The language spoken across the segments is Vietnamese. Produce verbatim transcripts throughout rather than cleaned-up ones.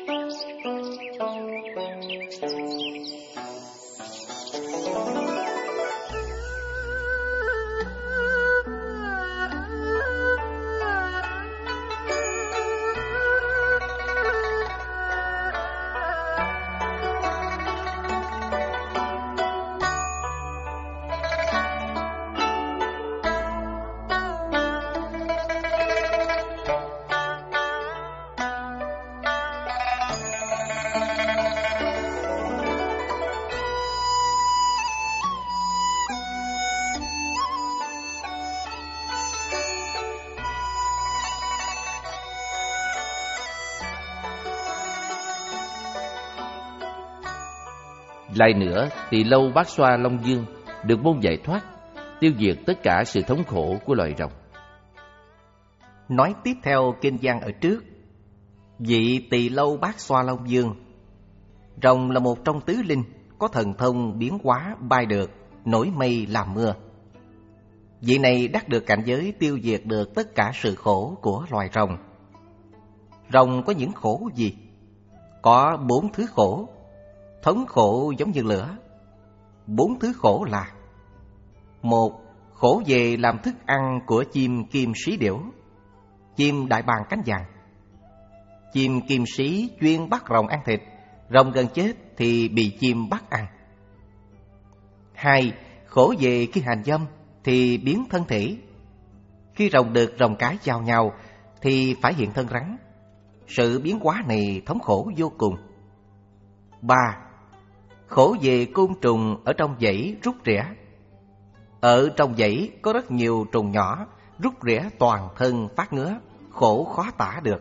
Lại nữa, Tỳ Lâu Bát Xoa Long Dương được môn giải thoát, tiêu diệt tất cả sự thống khổ của loài rồng. Nói tiếp theo kinh văn ở trước, vị Tỳ Lâu Bát Xoa Long Dương. Rồng là một trong tứ linh, có thần thông biến hóa bay được, nổi mây làm mưa. Vị này đắc được cảnh giới tiêu diệt được tất cả sự khổ của loài rồng. Rồng có những khổ gì? Có bốn thứ khổ. Thống khổ giống như lửa. Bốn thứ khổ là: một, khổ về làm thức ăn của chim kim sĩ điểu, chim đại bàng cánh vàng. Chim kim sĩ chuyên bắt rồng ăn thịt, rồng gần chết thì bị chim bắt ăn. Hai, khổ về khi hành dâm thì biến thân thể. Khi rồng đực rồng cái giao nhau thì phải hiện thân rắn. Sự biến hóa này thống khổ vô cùng. Ba, khổ về côn trùng ở trong dãy rút rỉa. Ở trong dãy có rất nhiều trùng nhỏ, rút rỉa toàn thân phát ngứa, khổ khó tả được.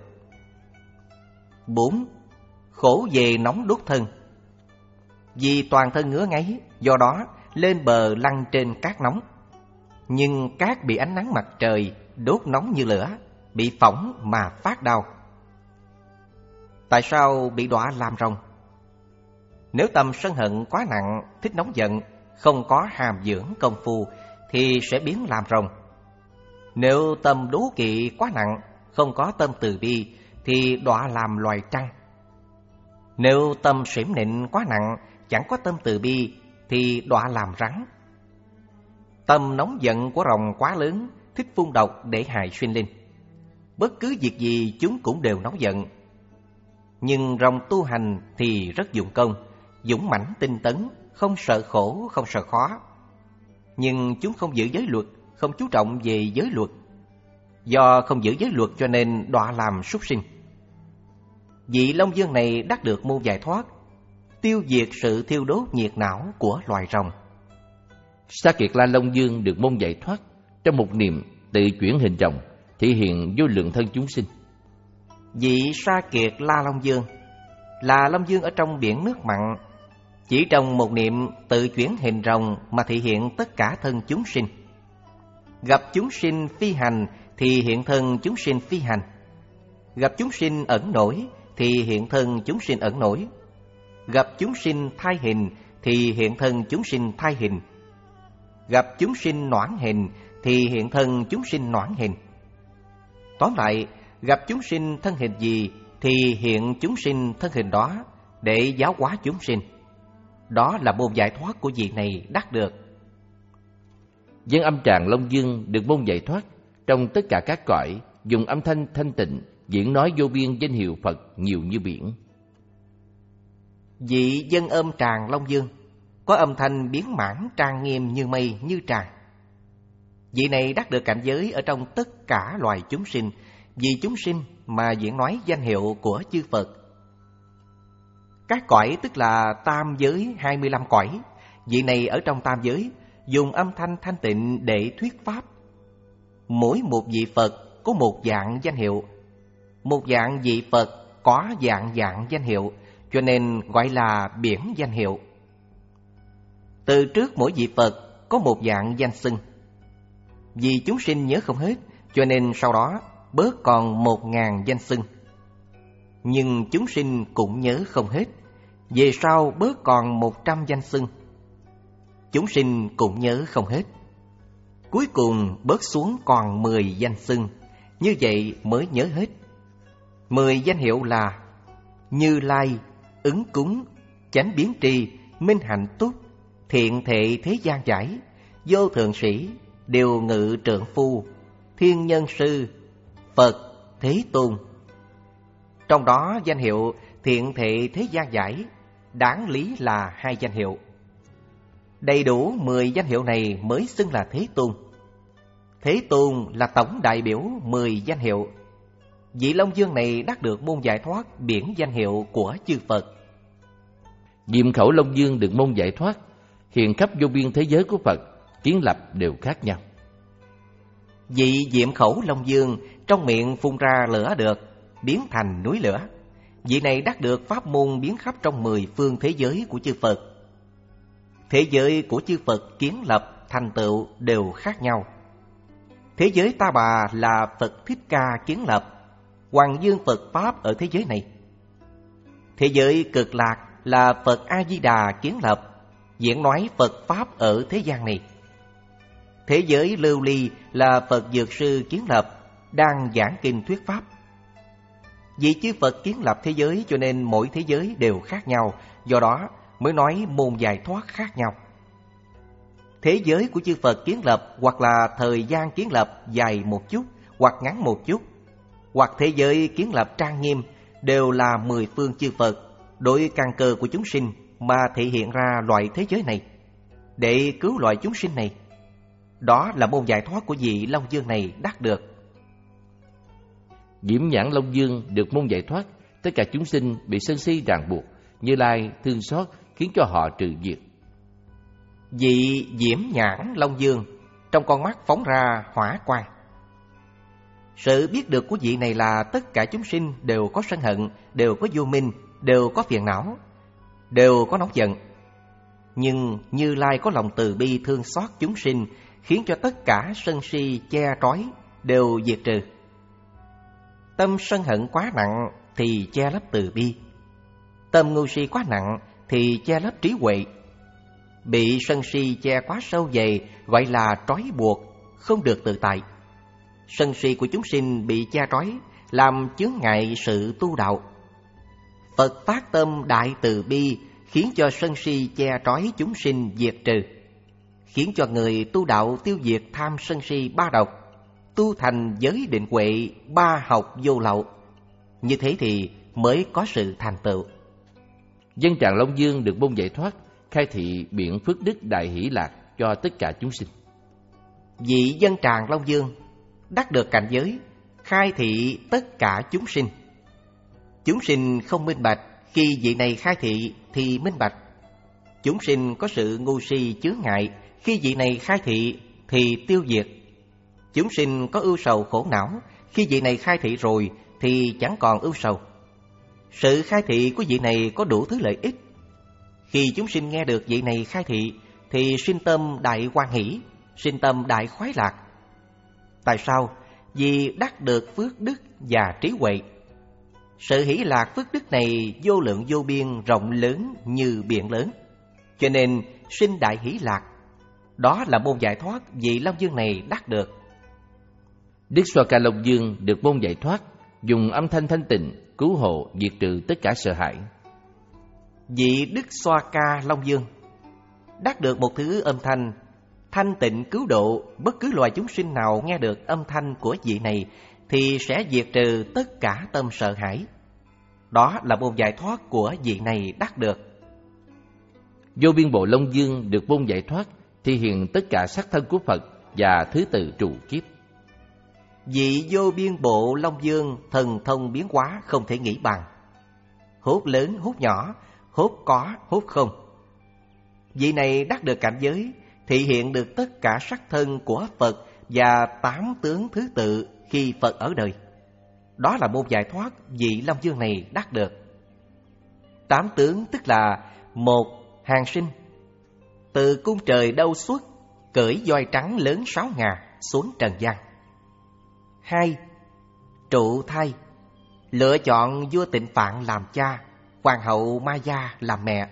Bốn, khổ về nóng đốt thân. Vì toàn thân ngứa ngáy, do đó lên bờ lăn trên cát nóng. Nhưng cát bị ánh nắng mặt trời đốt nóng như lửa, bị phỏng mà phát đau. Tại sao bị đọa làm rồng? Nếu tâm sân hận quá nặng, thích nóng giận, không có hàm dưỡng công phu thì sẽ biến làm rồng. Nếu tâm đố kỵ quá nặng, không có tâm từ bi thì đọa làm loài trăng. Nếu tâm xỉm nịnh quá nặng, chẳng có tâm từ bi thì đọa làm rắn. Tâm nóng giận của rồng quá lớn, thích phun độc để hại sinh linh. Bất cứ việc gì chúng cũng đều nóng giận. Nhưng rồng tu hành thì rất dụng công, dũng mãnh tinh tấn, không sợ khổ, không sợ khó. Nhưng chúng không giữ giới luật, không chú trọng về giới luật. Do không giữ giới luật cho nên đọa làm súc sinh. Vị Long Dương này đắc được môn giải thoát, tiêu diệt sự thiêu đốt nhiệt não của loài rồng. Sa Kiệt La Long Dương được môn giải thoát trong một niệm tự chuyển hình rồng, thể hiện vô lượng thân chúng sinh. Vị Sa Kiệt La Long Dương là Long Dương ở trong biển nước mặn, chỉ trong một niệm tự chuyển hình rồng mà thể hiện tất cả thân chúng sinh. Gặp chúng sinh phi hành thì hiện thân chúng sinh phi hành. Gặp chúng sinh ẩn nổi thì hiện thân chúng sinh ẩn nổi. Gặp chúng sinh thai hình thì hiện thân chúng sinh thai hình. Gặp chúng sinh noãn hình thì hiện thân chúng sinh noãn hình. Tóm lại, gặp chúng sinh thân hình gì thì hiện chúng sinh thân hình đó để giáo hóa chúng sinh. Đó là môn giải thoát của vị này đắc được. Dân âm tràng Long Dương được môn giải thoát trong tất cả các cõi, dùng âm thanh thanh tịnh diễn nói vô biên danh hiệu Phật nhiều như biển. Vị dân âm tràng Long Dương có âm thanh biến mãn trang nghiêm như mây như tràng. Vị này đắc được cảnh giới ở trong tất cả loài chúng sinh, vì chúng sinh mà diễn nói danh hiệu của chư Phật. Các cõi tức là tam giới hai mươi lăm cõi. Vị này ở trong tam giới dùng âm thanh thanh tịnh để thuyết pháp. Mỗi một vị Phật có một dạng danh hiệu. Một dạng vị Phật có dạng dạng danh hiệu, cho nên gọi là biển danh hiệu. Từ trước mỗi vị Phật có một dạng danh xưng. Vì chúng sinh nhớ không hết, cho nên sau đó bớt còn một ngàn danh xưng. Nhưng chúng sinh cũng nhớ không hết, về sau bớt còn một trăm danh xưng. Chúng sinh cũng nhớ không hết, cuối cùng bớt xuống còn mười danh xưng. Như vậy mới nhớ hết. Mười danh hiệu là Như Lai, Ứng Cúng, Chánh Biến Tri, Minh Hạnh Túc, Thiện Thệ Thế Gian Giải, Vô Thượng Sĩ, Điều Ngự Trượng Phu, Thiên Nhân Sư, Phật, Thế Tôn. Trong đó danh hiệu Thiện Thệ Thế Gian Giải đáng lý là hai danh hiệu. Đầy đủ mười danh hiệu này mới xưng là Thế Tôn. Thế Tôn là tổng đại biểu mười danh hiệu. Vị Long Dương này đắc được môn giải thoát biển danh hiệu của chư Phật. Diệm khẩu Long Dương được môn giải thoát, hiện khắp vô biên thế giới của Phật, kiến lập đều khác nhau. Vị Diệm khẩu Long Dương trong miệng phun ra lửa được, biến thành núi lửa. Vị này đắc được pháp môn biến khắp trong mười phương thế giới của chư Phật. Thế giới của chư Phật kiến lập thành tựu đều khác nhau. Thế giới Ta Bà là Phật Thích Ca kiến lập, Hoàng Dương Phật Pháp ở thế giới này. Thế giới Cực Lạc là Phật A Di Đà kiến lập, diễn nói Phật Pháp ở thế gian này. Thế giới Lưu Ly là Phật Dược Sư kiến lập, đang giảng kinh thuyết Pháp. Vì chư Phật kiến lập thế giới cho nên mỗi thế giới đều khác nhau, do đó mới nói môn giải thoát khác nhau. Thế giới của chư Phật kiến lập hoặc là thời gian kiến lập dài một chút, hoặc ngắn một chút, hoặc thế giới kiến lập trang nghiêm, đều là mười phương chư Phật, đối căn cơ của chúng sinh mà thể hiện ra loại thế giới này, để cứu loại chúng sinh này. Đó là môn giải thoát của vị Long Dương này đắc được. Diễm nhãn Long Dương được môn giải thoát, tất cả chúng sinh bị sân si ràng buộc, Như Lai thương xót khiến cho họ trừ diệt. Vị Diễm nhãn Long Dương trong con mắt phóng ra hỏa quang. Sự biết được của vị này là tất cả chúng sinh đều có sân hận, đều có vô minh, đều có phiền não, đều có nóng giận. Nhưng Như Lai có lòng từ bi thương xót chúng sinh, khiến cho tất cả sân si che trói đều diệt trừ. Tâm sân hận quá nặng thì che lấp từ bi, tâm ngu si quá nặng thì che lấp trí huệ. Bị sân si che quá sâu dày gọi là trói buộc, không được tự tại. Sân si của chúng sinh bị che trói, làm chướng ngại sự tu đạo. Phật phát tâm đại từ bi, khiến cho sân si che trói chúng sinh diệt trừ, khiến cho người tu đạo tiêu diệt tham sân si ba độc, tu thành giới định huệ ba học vô lậu. Như thế thì mới có sự thành tựu. Dân tràng Long Dương được môn giải thoát, khai thị biển phước đức đại hỷ lạc cho tất cả chúng sinh. Vị dân tràng Long Dương đắc được cảnh giới khai thị tất cả chúng sinh. Chúng sinh không minh bạch, khi vị này khai thị thì minh bạch. Chúng sinh có sự ngu si chướng ngại, khi vị này khai thị thì tiêu diệt. Chúng sinh có ưu sầu khổ não, khi vị này khai thị rồi thì chẳng còn ưu sầu. Sự khai thị của vị này có đủ thứ lợi ích. Khi chúng sinh nghe được vị này khai thị thì sinh tâm đại hoan hỷ, sinh tâm đại khoái lạc. Tại sao? Vì đắc được phước đức và trí huệ. Sự hỷ lạc phước đức này vô lượng vô biên, rộng lớn như biển lớn, cho nên sinh đại hỷ lạc. Đó là môn giải thoát vị Long Dương này đắc được. Đức Xoa Ca Long Dương được môn giải thoát, dùng âm thanh thanh tịnh cứu hộ diệt trừ tất cả sợ hãi. Vị Đức Xoa Ca Long Dương đắc được một thứ âm thanh thanh tịnh cứu độ. Bất cứ loài chúng sinh nào nghe được âm thanh của vị này thì sẽ diệt trừ tất cả tâm sợ hãi. Đó là môn giải thoát của vị này đắc được. Vô biên bộ Long Dương được môn giải thoát, thi hiện tất cả sắc thân của Phật và thứ tự trụ kiếp. Vị vô biên bộ Long Dương thần thông biến hóa không thể nghĩ bằng. Hốt lớn hốt nhỏ, hốt có hốt không. Vị này đắc được cảnh giới, thị hiện được tất cả sắc thân của Phật và tám tướng thứ tự khi Phật ở đời. Đó là môn giải thoát vị Long Dương này đắc được. Tám tướng tức là: một, hàng sinh, từ cung trời đâu xuất, cưỡi voi trắng lớn sáu ngà xuống trần gian. Hai, trụ thai, lựa chọn vua Tịnh Phạn làm cha, hoàng hậu Maya làm mẹ.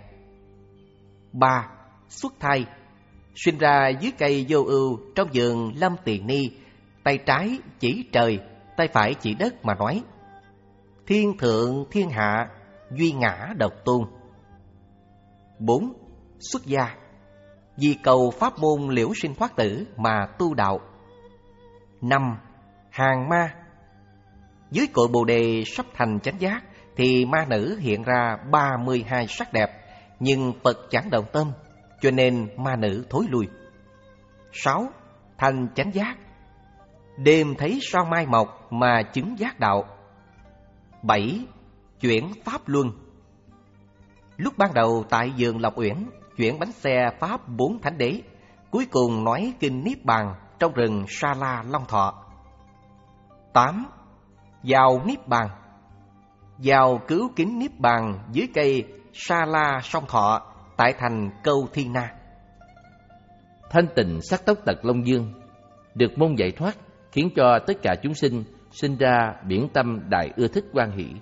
Ba, xuất thai, sinh ra dưới cây vô ưu trong vườn Lâm Tỳ Ni, tay trái chỉ trời, tay phải chỉ đất mà nói: thiên thượng thiên hạ, duy ngã độc tôn. Bốn. Xuất gia, vì cầu pháp môn liễu sinh thoát tử mà tu đạo. Năm. Hàng ma, dưới cội bồ đề sắp thành chánh giác thì ma nữ hiện ra ba mươi hai sắc đẹp, nhưng Phật chẳng động tâm, cho nên ma nữ thối lui. Sáu. Thành chánh giác, đêm thấy sao mai mọc mà chứng giác đạo. Bảy. Chuyển pháp luân, lúc ban đầu tại vườn Lộc Uyển chuyển bánh xe pháp bốn thánh đế, cuối cùng nói kinh Niết Bàn trong rừng Sa La Long Thọ. Tám. Vào Niết Bàn, vào cứu kính Niết Bàn dưới cây Sa La Song Thọ tại thành Câu Thi Na. Thanh tịnh sắc tóc tật Long Dương được môn giải thoát, khiến cho tất cả chúng sinh sinh ra biển tâm đại ưa thích hoan hỷ.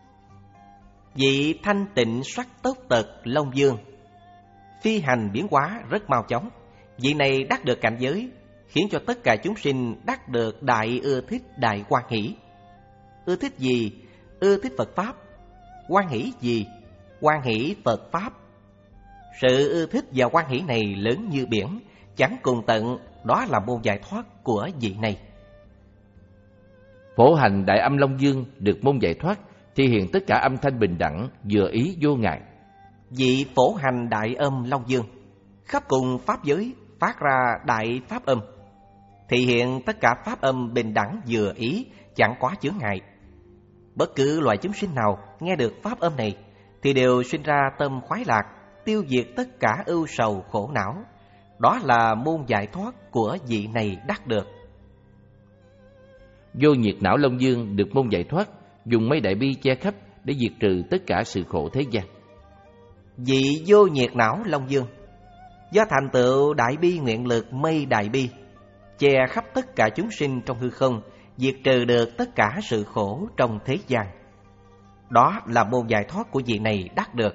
Vị thanh tịnh sắc tóc tật Long Dương phi hành biến hóa rất mau chóng. Vị này đắc được cảnh giới, khiến cho tất cả chúng sinh đắc được đại ưa thích đại hoan hỷ. Ưa thích gì? Ưa thích Phật Pháp. Hoan hỷ gì? Hoan hỷ Phật Pháp. Sự ưa thích và hoan hỷ này lớn như biển, chẳng cùng tận, đó là môn giải thoát của vị này. Phổ hành Đại Âm Long Dương được môn giải thoát, thể hiện tất cả âm thanh bình đẳng, vừa ý vô ngại. Vị phổ hành Đại Âm Long Dương khắp cùng pháp giới phát ra đại pháp âm, thể hiện tất cả pháp âm bình đẳng vừa ý, chẳng quá chướng ngại. Bất cứ loài chúng sinh nào nghe được pháp âm này thì đều sinh ra tâm khoái lạc, tiêu diệt tất cả ưu sầu khổ não. Đó là môn giải thoát của vị này đắc được. Vô nhiệt não Long Dương được môn giải thoát, dùng mấy đại bi che khắp để diệt trừ tất cả sự khổ thế gian. Vị vô nhiệt não Long Dương do thành tựu đại bi nguyện lực mây đại bi, che khắp tất cả chúng sinh trong hư không, diệt trừ được tất cả sự khổ trong thế gian. Đó là môn giải thoát của vị này đắc được.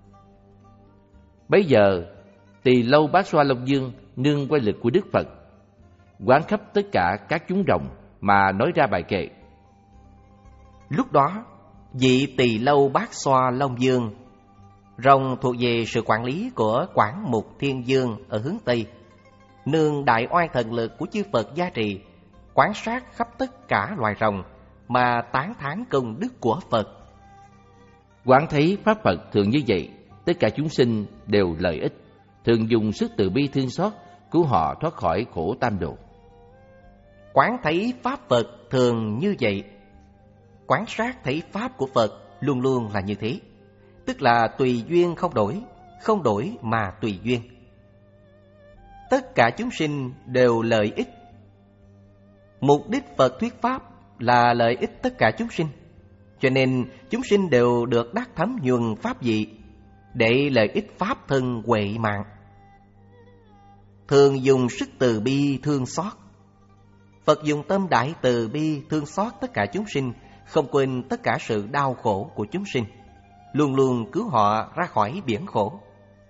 Bấy giờ Tỳ Lâu Bát Xoa Long Dương nương quay lực của Đức Phật, quán khắp tất cả các chúng rồng mà nói ra bài kệ. Lúc đó vị Tỳ Lâu Bát Xoa Long Dương, rồng thuộc về sự quản lý của Quảng Mục Thiên Dương ở hướng Tây, nương đại oai thần lực của chư Phật gia trì, quan sát khắp tất cả loài rồng mà tán thán công đức của Phật. Quán thấy pháp Phật thường như vậy, tất cả chúng sinh đều lợi ích, thường dùng sức từ bi thương xót cứu họ thoát khỏi khổ tam độ. Quán thấy pháp Phật thường như vậy, quán sát thấy pháp của Phật luôn luôn là như thế, tức là tùy duyên không đổi, không đổi mà tùy duyên. Tất cả chúng sinh đều lợi ích. Mục đích Phật thuyết pháp là lợi ích tất cả chúng sinh, cho nên chúng sinh đều được đắc thấm nhuần pháp vị, để lợi ích pháp thân huệ mạng. Thường dùng sức từ bi thương xót. Phật dùng tâm đại từ bi thương xót tất cả chúng sinh, không quên tất cả sự đau khổ của chúng sinh, luôn luôn cứu họ ra khỏi biển khổ,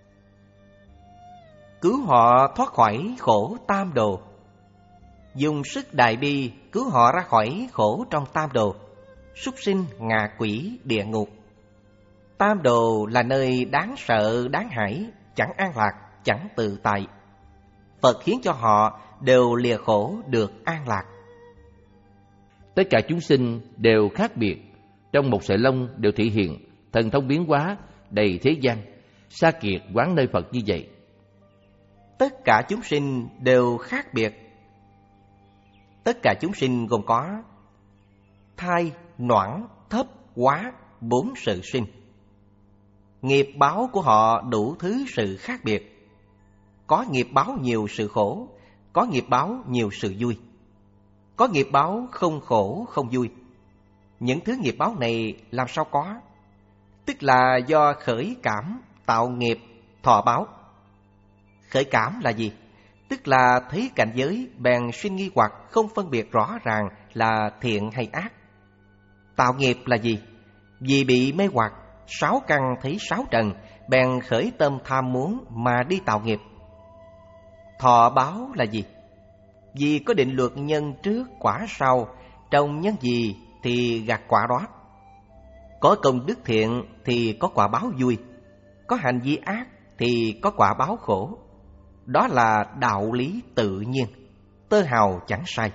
cứu họ thoát khỏi khổ tam đồ. Dùng sức đại bi cứu họ ra khỏi khổ trong tam đồ, súc sinh, ngạ quỷ, địa ngục. Tam đồ là nơi đáng sợ, đáng hãi, chẳng an lạc, chẳng tự tại. Phật khiến cho họ đều lìa khổ được an lạc. Tất cả chúng sinh đều khác biệt, trong một sợi lông đều thể hiện thần thông biến hóa đầy thế gian. Sa Kiệt quán nơi Phật như vậy. Tất cả chúng sinh đều khác biệt. Tất cả chúng sinh gồm có thai, noãn, thấp, hóa, bốn sự sinh. Nghiệp báo của họ đủ thứ sự khác biệt. Có nghiệp báo nhiều sự khổ, có nghiệp báo nhiều sự vui, có nghiệp báo không khổ không vui. Những thứ nghiệp báo này làm sao có? Tức là do khởi cảm tạo nghiệp thọ báo. Khởi cảm là gì? Tức là thấy cảnh giới bèn sinh nghi hoặc, không phân biệt rõ ràng là thiện hay ác. Tạo nghiệp là gì? Vì bị mê hoặc, sáu căn thấy sáu trần, bèn khởi tâm tham muốn mà đi tạo nghiệp. Thọ báo là gì? Vì có định luật nhân trước quả sau, trồng nhân gì thì gặt quả đó. Có công đức thiện thì có quả báo vui, có hành vi ác thì có quả báo khổ. Đó là đạo lý tự nhiên, tơ hào chẳng sai.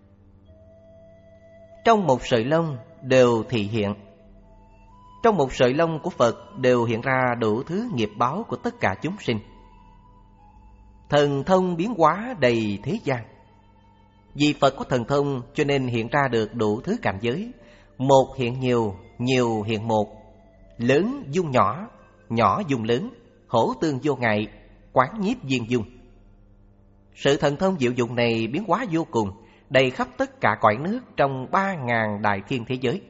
Trong một sợi lông đều thị hiện. Trong một sợi lông của Phật đều hiện ra đủ thứ nghiệp báo của tất cả chúng sinh. Thần thông biến hóa đầy thế gian. Vì Phật có thần thông cho nên hiện ra được đủ thứ cảnh giới. Một hiện nhiều, nhiều hiện một. Lớn dung nhỏ, nhỏ dung lớn. Hổ tương vô ngại, quán nhiếp viên dung. Sự thần thông diệu dụng này biến hóa vô cùng, đầy khắp tất cả cõi nước trong ba ngàn đại thiên thế giới.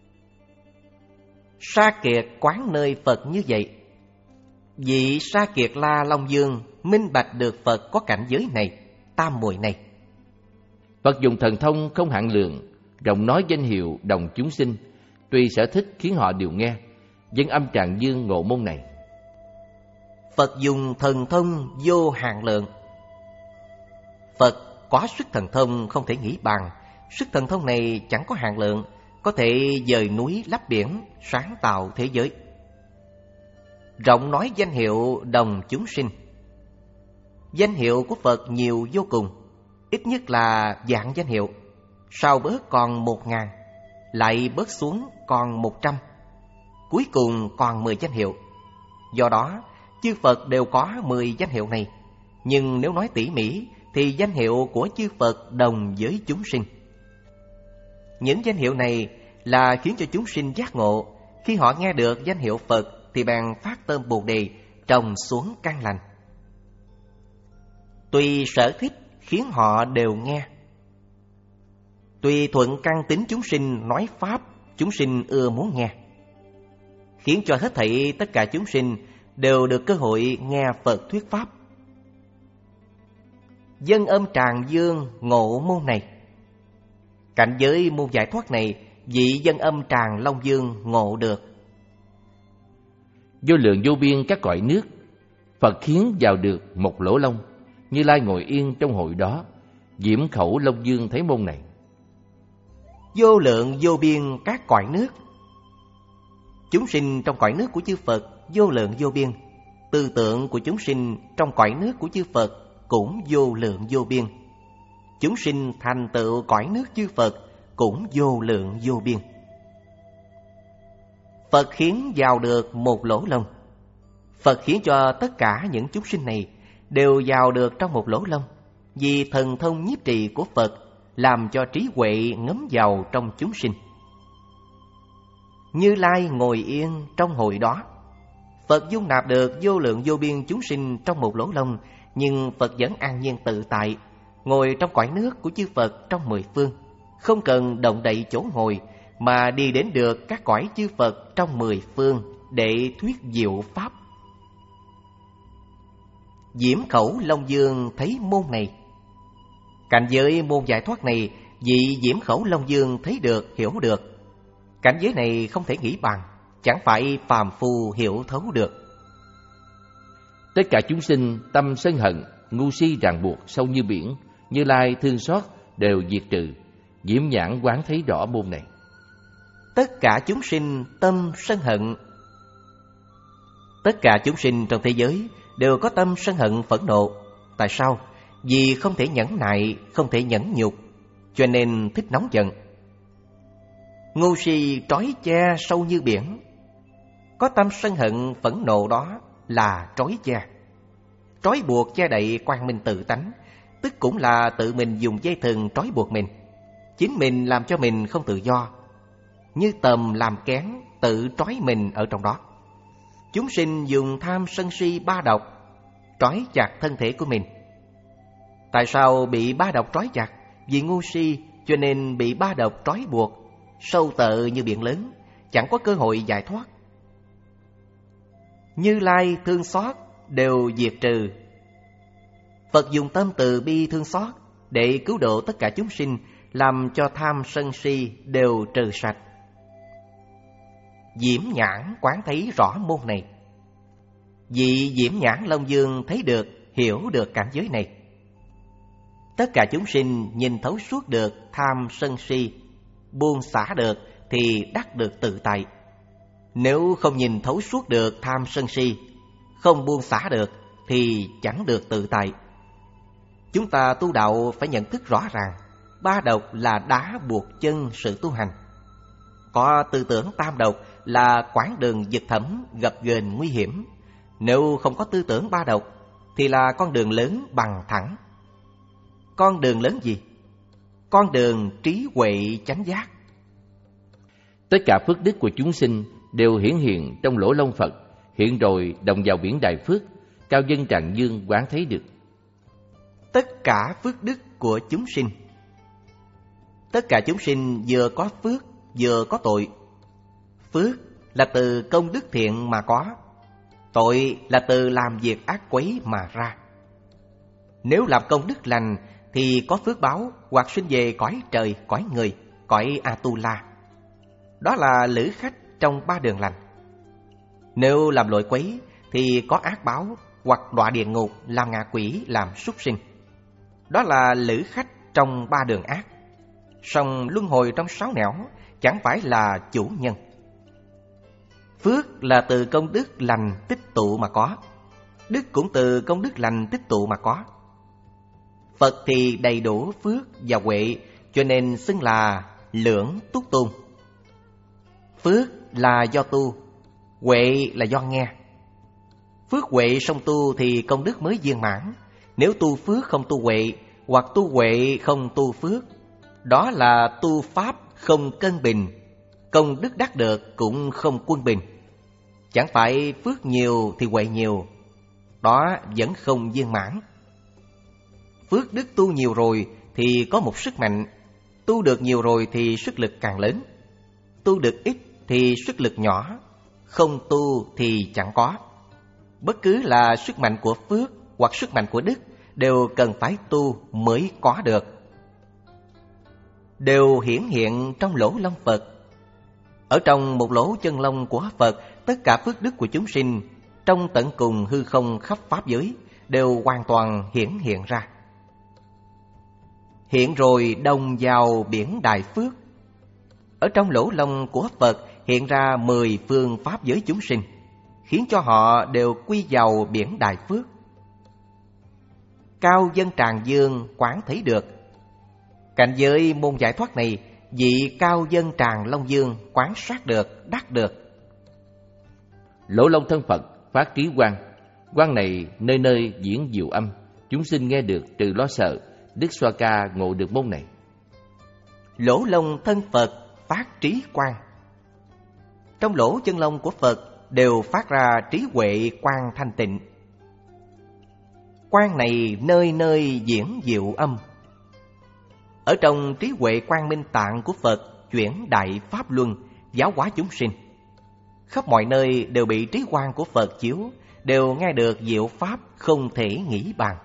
Sa Kiệt quán nơi Phật như vậy. Vị Sa Kiệt La Long Dương minh bạch được Phật có cảnh giới này, tam muội này. Phật dùng thần thông không hạn lượng, rộng nói danh hiệu đồng chúng sinh, tùy sở thích khiến họ đều nghe. Dân âm Tràng Dương ngộ môn này. Phật dùng thần thông vô hạn lượng. Phật có sức thần thông không thể nghĩ bàn. Sức thần thông này chẳng có hạn lượng, có thể dời núi lấp biển, sáng tạo thế giới. Rộng nói danh hiệu đồng chúng sinh. Danh hiệu của Phật nhiều vô cùng, ít nhất là vạn danh hiệu. Sau bớt còn một ngàn, lại bớt xuống còn một trăm, cuối cùng còn mười danh hiệu. Do đó, chư Phật đều có mười danh hiệu này. Nhưng nếu nói tỉ mỉ thì danh hiệu của chư Phật đồng với chúng sinh. Những danh hiệu này là khiến cho chúng sinh giác ngộ. Khi họ nghe được danh hiệu Phật thì bèn phát tâm Bồ Đề, trồng xuống căn lành. Tùy sở thích khiến họ đều nghe. Tùy thuận căn tính chúng sinh nói pháp, chúng sinh ưa muốn nghe, khiến cho hết thảy tất cả chúng sinh đều được cơ hội nghe Phật thuyết pháp. Dân âm Tràng Dương ngộ môn này. Cảnh giới môn giải thoát này, vị dân âm Tràng Long Dương ngộ được. Vô lượng vô biên các cõi nước, Phật khiến vào được một lỗ lông. Như Lai ngồi yên trong hội đó, Diễm Khẩu Long Dương thấy môn này. Vô lượng vô biên các cõi nước. Chúng sinh trong cõi nước của chư Phật vô lượng vô biên. Tư tưởng của chúng sinh trong cõi nước của chư Phật cũng vô lượng vô biên. Chúng sinh thành tựu cõi nước chư Phật cũng vô lượng vô biên. Phật khiến vào được một lỗ lông. Phật khiến cho tất cả những chúng sinh này đều vào được trong một lỗ lông. Vì thần thông nhiếp trì của Phật làm cho trí huệ ngấm vào trong chúng sinh. Như Lai ngồi yên trong hội đó. Phật dung nạp được vô lượng vô biên chúng sinh trong một lỗ lông, nhưng Phật vẫn an nhiên tự tại, ngồi trong cõi nước của chư Phật trong mười phương, không cần động đậy chỗ ngồi, mà đi đến được các cõi chư Phật trong mười phương để thuyết diệu pháp. Diễm Khẩu Long Dương thấy môn này. Cảnh giới môn giải thoát này, vị Diễm Khẩu Long Dương thấy được, hiểu được. Cảnh giới này không thể nghĩ bàn, chẳng phải phàm phu hiểu thấu được. Tất cả chúng sinh tâm sân hận, ngu si ràng buộc sâu như biển, Như Lai thương xót đều diệt trừ. Diễm Nhãn quán thấy rõ môn này. Tất cả chúng sinh tâm sân hận. Tất cả chúng sinh trong thế giới đều có tâm sân hận phẫn nộ. Tại sao? Vì không thể nhẫn nại, không thể nhẫn nhục, cho nên thích nóng giận. Ngu si trói che sâu như biển. Có tâm sân hận phẫn nộ đó là trói che. Trói buộc che đậy quang minh tự tánh, tức cũng là tự mình dùng dây thừng trói buộc mình. Chính mình làm cho mình không tự do, như tầm làm kén tự trói mình ở trong đó. Chúng sinh dùng tham sân si ba độc trói chặt thân thể của mình. Tại sao bị ba độc trói chặt? Vì ngu si cho nên bị ba độc trói buộc, sâu tợ như biển lớn, chẳng có cơ hội giải thoát. Như Lai thương xót đều diệt trừ. Phật dùng tâm từ bi thương xót để cứu độ tất cả chúng sinh, làm cho tham sân si đều trừ sạch. Diễm Nhãn quán thấy rõ môn này. Vị Diễm Nhãn Long Dương thấy được, hiểu được cảnh giới này. Tất cả chúng sinh nhìn thấu suốt được tham sân si, buông xả được thì đắc được tự tại. Nếu không nhìn thấu suốt được tham sân si, không buông xả được, thì chẳng được tự tại. Chúng ta tu đạo phải nhận thức rõ ràng, ba độc là đá buộc chân sự tu hành. Có tư tưởng tam độc là quãng đường vực thẳm gập ghềnh nguy hiểm. Nếu không có tư tưởng ba độc thì là con đường lớn bằng thẳng. Con đường lớn gì? Con đường trí huệ chánh giác. Tất cả phước đức của chúng sinh đều hiển hiện trong lỗ lông Phật, hiện rồi đồng vào biển Đại Phước, cao dân tràng dương quán thấy được. Tất cả phước đức của chúng sinh. Tất cả chúng sinh vừa có phước, vừa có tội. Phước là từ công đức thiện mà có, tội là từ làm việc ác quấy mà ra. Nếu làm công đức lành thì có phước báo hoặc sinh về cõi trời, cõi người, cõi A-tu-la. Đó là lữ khách trong ba đường lành. Nếu làm lội quấy thì có ác báo hoặc đọa địa ngục, làm ngạ quỷ, làm súc sinh. Đó là lữ khách trong ba đường ác. Song luân hồi trong sáu nẻo chẳng phải là chủ nhân. Phước là từ công đức lành tích tụ mà có, đức cũng từ công đức lành tích tụ mà có. Phật thì đầy đủ phước và huệ, cho nên xưng là lưỡng túc tôn. Phước là do tu, huệ là do nghe. Phước huệ song tu thì công đức mới viên mãn. Nếu tu phước không tu huệ, hoặc tu huệ không tu phước, đó là tu pháp không cân bình, công đức đắc được cũng không quân bình. Chẳng phải phước nhiều thì huệ nhiều, đó vẫn không viên mãn. Phước đức tu nhiều rồi thì có một sức mạnh, tu được nhiều rồi thì sức lực càng lớn. Tu được ít thì sức lực nhỏ, không tu thì chẳng có. Bất cứ là sức mạnh của phước hoặc sức mạnh của đức đều cần phải tu mới có được. Đều hiển hiện trong lỗ lông Phật. Ở trong một lỗ chân lông của Phật, tất cả phước đức của chúng sinh trong tận cùng hư không khắp pháp giới đều hoàn toàn hiển hiện ra. Hiện rồi đồng vào biển Đại Phước. Ở trong lỗ lông của Phật hiện ra mười phương pháp giới chúng sinh, khiến cho họ đều quy vào biển Đại Phước. Cao dân tràng dương quán thấy được. Cảnh giới môn giải thoát này, vị cao dân tràng Long Dương quán sát được, đắc được. Lỗ lông thân Phật phát trí quang, quang này nơi nơi diễn diệu âm, chúng sinh nghe được trừ lo sợ. Đức Xoa Ca ngộ được môn này. Lỗ lông thân Phật phát trí quang. Trong lỗ chân lông của Phật đều phát ra trí huệ quang thanh tịnh. Quang này nơi nơi diễn diệu âm. Ở trong trí huệ quang minh tạng của Phật chuyển đại pháp luân, giáo hóa chúng sinh. Khắp mọi nơi đều bị trí quang của Phật chiếu, đều nghe được diệu pháp không thể nghĩ bàn.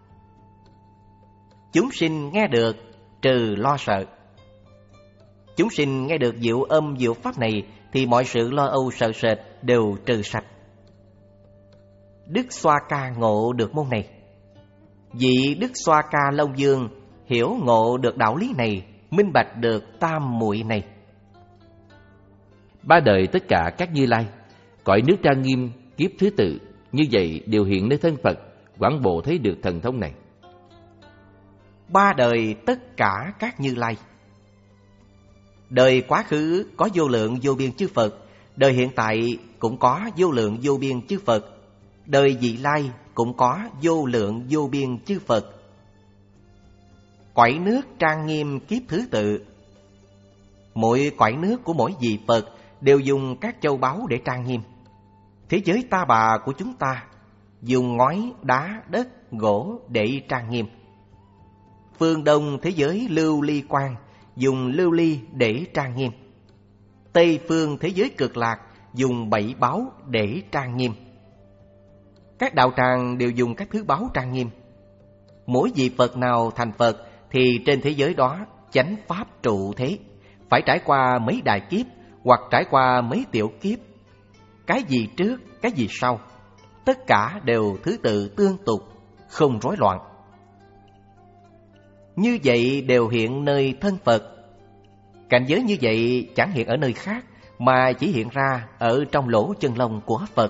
Chúng sinh nghe được trừ lo sợ. Chúng sinh nghe được diệu âm diệu pháp này thì mọi sự lo âu sợ sệt đều trừ sạch. Đức Xoa Ca ngộ được môn này. Vị Đức Xoa Ca Long Dương hiểu ngộ được đạo lý này, minh bạch được tam muội này. Ba đời tất cả các Như Lai, cõi nước trang nghiêm, kiếp thứ tự, như vậy đều hiện nơi thân Phật, quảng bộ thấy được thần thông này. Ba đời tất cả các Như Lai. Đời quá khứ có vô lượng vô biên chư Phật, đời hiện tại cũng có vô lượng vô biên chư Phật, đời vị lai cũng có vô lượng vô biên chư Phật. Cõi nước trang nghiêm kiếp thứ tự. Mỗi cõi nước của mỗi vị Phật đều dùng các châu báu để trang nghiêm. Thế giới Ta Bà của chúng ta dùng ngói, đá, đất, gỗ để trang nghiêm. Phương Đông thế giới Lưu Ly Quang dùng lưu ly để trang nghiêm. Tây phương thế giới Cực Lạc dùng bảy báu để trang nghiêm. Các đạo tràng đều dùng các thứ báu trang nghiêm. Mỗi vị Phật nào thành Phật thì trên thế giới đó chánh pháp trụ thế, phải trải qua mấy đại kiếp hoặc trải qua mấy tiểu kiếp. Cái gì trước, cái gì sau, tất cả đều thứ tự tương tục, không rối loạn. Như vậy đều hiện nơi thân Phật. Cảnh giới như vậy chẳng hiện ở nơi khác, mà chỉ hiện ra ở trong lỗ chân lông của Phật.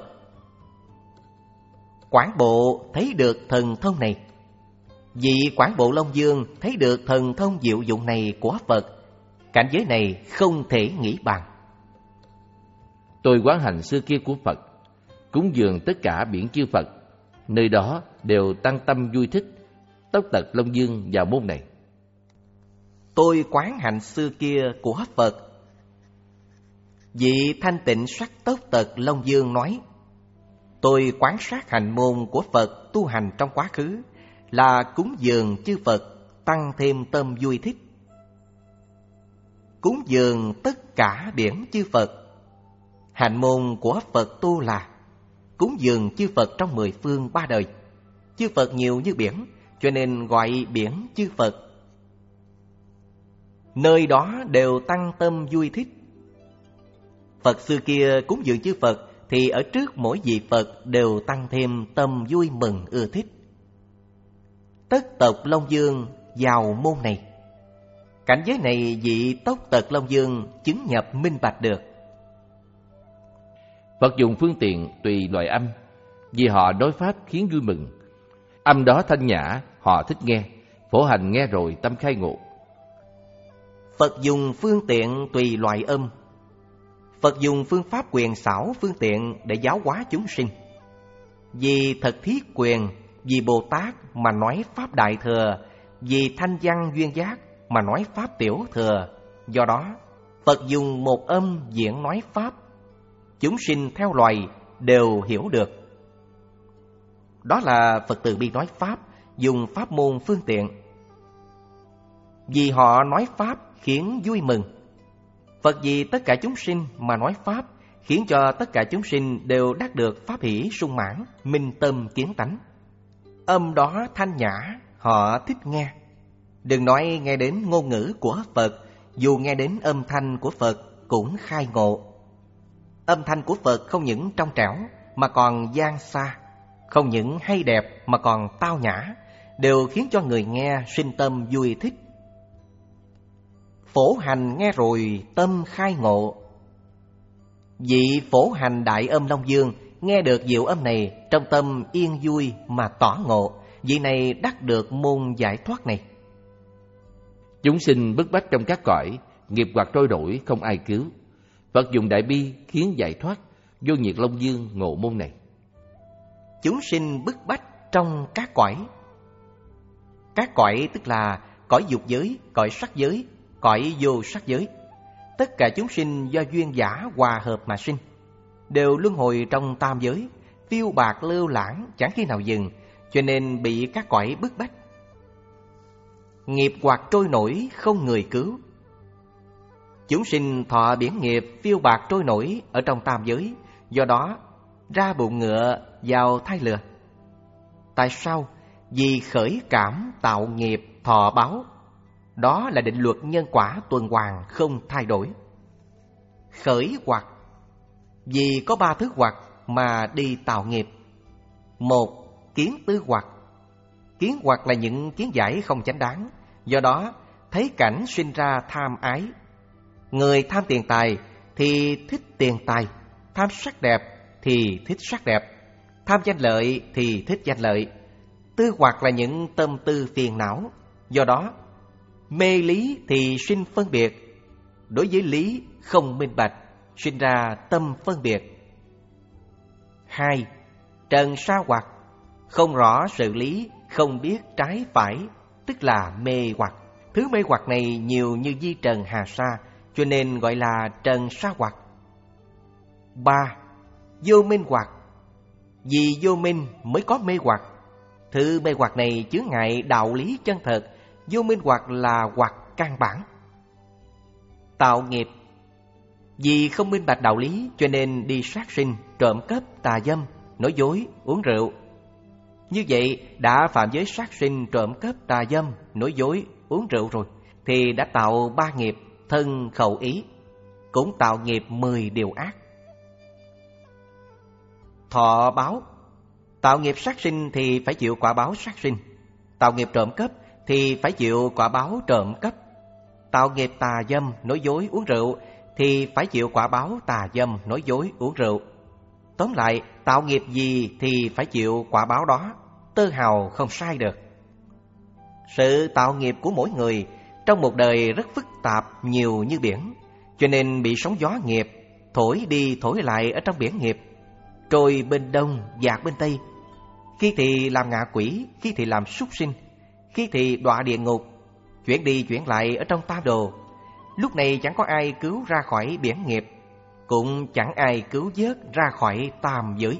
Quảng Bộ thấy được thần thông này. Vị Quảng Bộ Long Dương thấy được thần thông diệu dụng này của Phật, cảnh giới này không thể nghĩ bàn. Tôi quán hành xưa kia của Phật, cúng dường tất cả biển chư Phật, nơi đó đều tăng tâm vui thích, tốc tật Long Dương vào môn này. Tôi quán hạnh xưa kia của Phật. Vị thanh tịnh sắc tốc tật Long Dương nói: tôi quán sát hành môn của Phật tu hành trong quá khứ là cúng dường chư Phật, tăng thêm tâm vui thích. Cúng dường tất cả biển chư Phật. Hành môn của Phật tu là cúng dường chư Phật trong mười phương ba đời. Chư Phật nhiều như biển, cho nên gọi biển chư Phật. Nơi đó đều tăng tâm vui thích. Phật xưa kia cúng dường chư Phật thì ở trước mỗi vị Phật đều tăng thêm tâm vui mừng ưa thích. Tất tộc Long Dương vào môn này. Cảnh giới này vị tốc tật Long Dương chứng nhập minh bạch được. Phật dùng phương tiện tùy loại âm, vì họ đối pháp khiến vui mừng. Âm đó thanh nhã, họ thích nghe, phổ hành nghe rồi tâm khai ngộ. Phật dùng phương tiện tùy loại âm. Phật dùng phương pháp quyền xảo phương tiện để giáo hóa chúng sinh. Vì thật thiết quyền, vì Bồ Tát mà nói pháp đại thừa, vì thanh văn duyên giác mà nói pháp tiểu thừa. Do đó, Phật dùng một âm diễn nói pháp, chúng sinh theo loài đều hiểu được. Đó là Phật từ bi nói pháp, dùng pháp môn phương tiện. Vì họ nói pháp khiến vui mừng. Phật vì tất cả chúng sinh mà nói pháp, khiến cho tất cả chúng sinh đều đắc được pháp hỷ sung mãn, minh tâm kiến tánh. Âm đó thanh nhã, họ thích nghe. Đừng nói nghe đến ngôn ngữ của Phật, dù nghe đến âm thanh của Phật cũng khai ngộ. Âm thanh của Phật không những trong trẻo mà còn gian xa, không những hay đẹp mà còn tao nhã, đều khiến cho người nghe sinh tâm vui thích. Phổ hành nghe rồi tâm khai ngộ. Vị phổ hành đại âm Long Dương nghe được diệu âm này, trong tâm yên vui mà tỏ ngộ, vị này đắc được môn giải thoát này. Chúng sinh bức bách trong các cõi, nghiệp hoặc trôi nổi không ai cứu. Phật dùng đại bi khiến giải thoát, vô nhiệt Long Dương ngộ môn này. Chúng sinh bức bách trong các cõi. Các cõi tức là cõi dục giới, cõi sắc giới, cõi vô sắc giới. Tất cả chúng sinh do duyên giả hòa hợp mà sinh, đều luân hồi trong tam giới, phiêu bạc lưu lãng chẳng khi nào dừng, cho nên bị các cõi bức bách. Nghiệp hoặc trôi nổi không người cứu. Chúng sinh thọ biển nghiệp phiêu bạc trôi nổi ở trong tam giới, do đó ra bụng ngựa vào thai lừa. Tại sao? Vì khởi cảm tạo nghiệp thọ báo. Đó là định luật nhân quả tuần hoàn không thay đổi. Khởi hoặc, vì có ba thứ hoặc mà đi tạo nghiệp. Một, kiến tư hoặc. Kiến hoặc là những kiến giải không chánh đáng, do đó thấy cảnh sinh ra tham ái. Người tham tiền tài thì thích tiền tài, tham sắc đẹp thì thích sắc đẹp, tham danh lợi thì thích danh lợi. Tư hoặc là những tâm tư phiền não, do đó mê lý thì sinh phân biệt. Đối với lý không minh bạch, sinh ra tâm phân biệt. Hai, trần sa hoặc. Không rõ sự lý, không biết trái phải, tức là mê hoặc. Thứ mê hoặc này nhiều như di trần hà sa, cho nên gọi là trần sa hoặc. Ba, vô minh hoặc. Vì vô minh mới có mê hoặc. Thứ mê hoặc này chướng ngại đạo lý chân thật. Vô minh hoặc là hoặc căn bản. Tạo nghiệp. Vì không minh bạch đạo lý, cho nên đi sát sinh, trộm cắp, tà dâm, nói dối, uống rượu. Như vậy đã phạm giới sát sinh, trộm cắp, tà dâm, nói dối, uống rượu rồi, thì đã tạo ba nghiệp thân khẩu ý, cũng tạo nghiệp mười điều ác. Thọ báo. Tạo nghiệp sát sinh thì phải chịu quả báo sát sinh. Tạo nghiệp trộm cắp thì phải chịu quả báo trộm cắp. Tạo nghiệp tà dâm, nói dối, uống rượu thì phải chịu quả báo tà dâm, nói dối, uống rượu. Tóm lại, tạo nghiệp gì thì phải chịu quả báo đó, tơ hào không sai được. Sự tạo nghiệp của mỗi người trong một đời rất phức tạp, nhiều như biển, cho nên bị sóng gió nghiệp thổi đi thổi lại ở trong biển nghiệp, trôi bên đông dạt bên tây. Khi thì làm ngạ quỷ, khi thì làm súc sinh, khi thì đọa địa ngục, chuyển đi chuyển lại ở trong tam đồ. Lúc này chẳng có ai cứu ra khỏi biển nghiệp, cũng chẳng ai cứu vớt ra khỏi tam giới.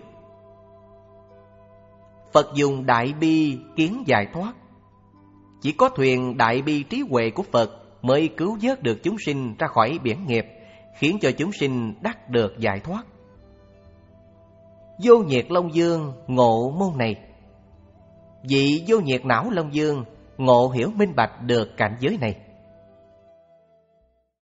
Phật dùng đại bi kiến giải thoát. Chỉ có thuyền đại bi trí huệ của Phật mới cứu vớt được chúng sinh ra khỏi biển nghiệp, khiến cho chúng sinh đắc được giải thoát. Vô nhiệt Long Dương ngộ môn này. Vị vô nhiệt não Long Dương ngộ hiểu minh bạch được cảnh giới này.